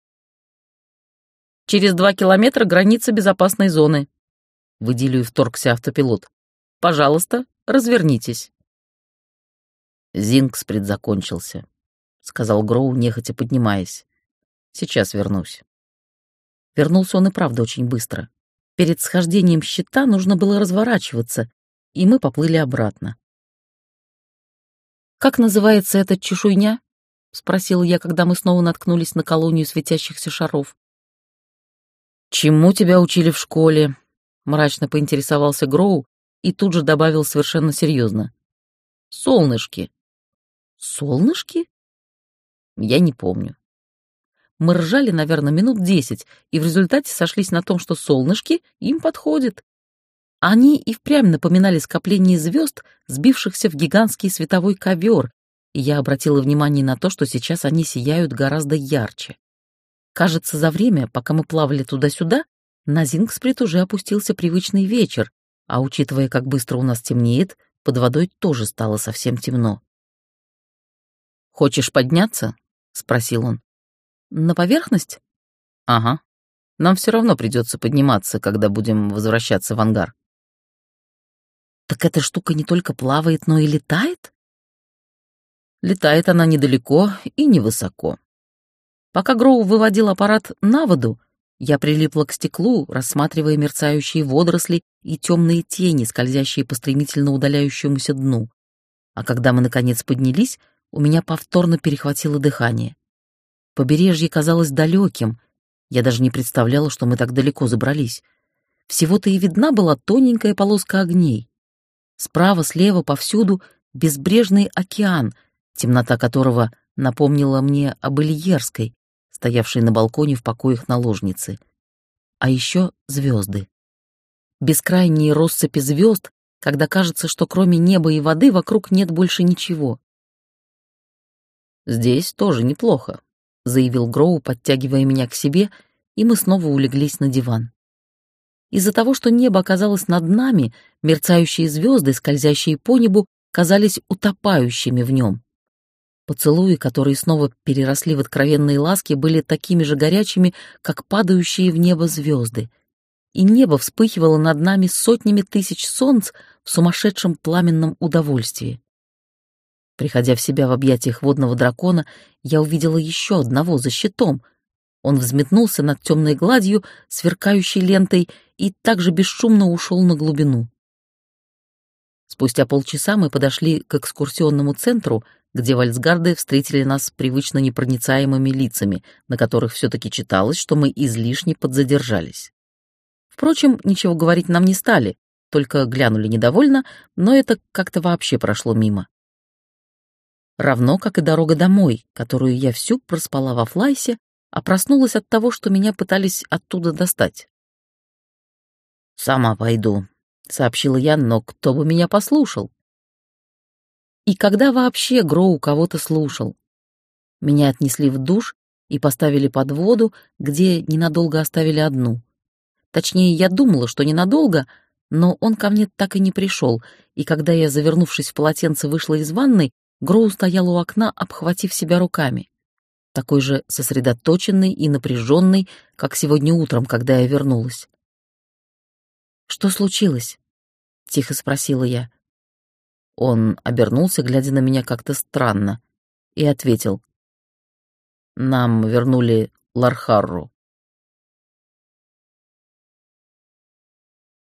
«Через 2 километра граница безопасной зоны», — в идиллию вторгся автопилот. «Пожалуйста, развернитесь». «Зингсприд закончился», — сказал Гроу, нехотя поднимаясь. «Сейчас вернусь». Вернулся он и правда очень быстро. Перед схождением щита нужно было разворачиваться, и мы поплыли обратно. «Как называется эта чешуйня?» — спросила я, когда мы снова наткнулись на колонию светящихся шаров. «Чему тебя учили в школе?» — мрачно поинтересовался Гроу и тут же добавил совершенно серьезно. «Солнышки». «Солнышки?» Я не помню. Мы ржали, наверное, минут 10, и в результате сошлись на том, что солнышки им подходят. Они и впрямь напоминали скопление звезд, сбившихся в гигантский световой ковер, и я обратила внимание на то, что сейчас они сияют гораздо ярче. Кажется, за время, пока мы плавали туда-сюда, на Зингсприд уже опустился привычный вечер, а учитывая, как быстро у нас темнеет, под водой тоже стало совсем темно. «Хочешь подняться?» — спросил он. «На поверхность?» «Ага. Нам все равно придется подниматься, когда будем возвращаться в ангар». «Так эта штука не только плавает, но и летает?» «Летает она недалеко и невысоко». Пока Гроу выводил аппарат на воду, я прилипла к стеклу, рассматривая мерцающие водоросли и темные тени, скользящие по стремительно удаляющемуся дну. А когда мы, наконец, поднялись, у меня повторно перехватило дыхание. Побережье казалось далеким. Я даже не представляла, что мы так далеко забрались. Всего-то и видна была тоненькая полоска огней. Справа, слева, повсюду безбрежный океан, темнота которого напомнила мне об Ильерской, стоявшей на балконе в покоях наложницы. А еще звезды. Бескрайние россыпи звезд, когда кажется, что кроме неба и воды вокруг нет больше ничего. «Здесь тоже неплохо», — заявил Гроу, подтягивая меня к себе, и мы снова улеглись на диван. Из-за того, что небо оказалось над нами, мерцающие звезды, скользящие по небу, казались утопающими в нем. Поцелуи, которые снова переросли в откровенные ласки, были такими же горячими, как падающие в небо звезды. И небо вспыхивало над нами сотнями тысяч солнц в сумасшедшем пламенном удовольствии. Приходя в себя в объятиях водного дракона, я увидела еще одного за щитом. Он взметнулся над темной гладью, сверкающей лентой, и также бесшумно ушел на глубину. Спустя полчаса мы подошли к экскурсионному центру, где вальсгарды встретили нас привычно непроницаемыми лицами, на которых все-таки читалось, что мы излишне подзадержались. Впрочем, ничего говорить нам не стали, только глянули недовольно, но это как-то вообще прошло мимо. Равно как и дорога домой, которую я всю проспала во Флайсе, а проснулась от того, что меня пытались оттуда достать. «Сама пойду», — сообщила я, но кто бы меня послушал? И когда вообще Гроу кого-то слушал? Меня отнесли в душ и поставили под воду, где ненадолго оставили одну. Точнее, я думала, что ненадолго, но он ко мне так и не пришел, и когда я, завернувшись в полотенце, вышла из ванной, Гроу стоял у окна, обхватив себя руками. Такой же сосредоточенный и напряженный, как сегодня утром, когда я вернулась. «Что случилось?» — тихо спросила я. Он обернулся, глядя на меня как-то странно, и ответил: «Нам вернули Лархарру».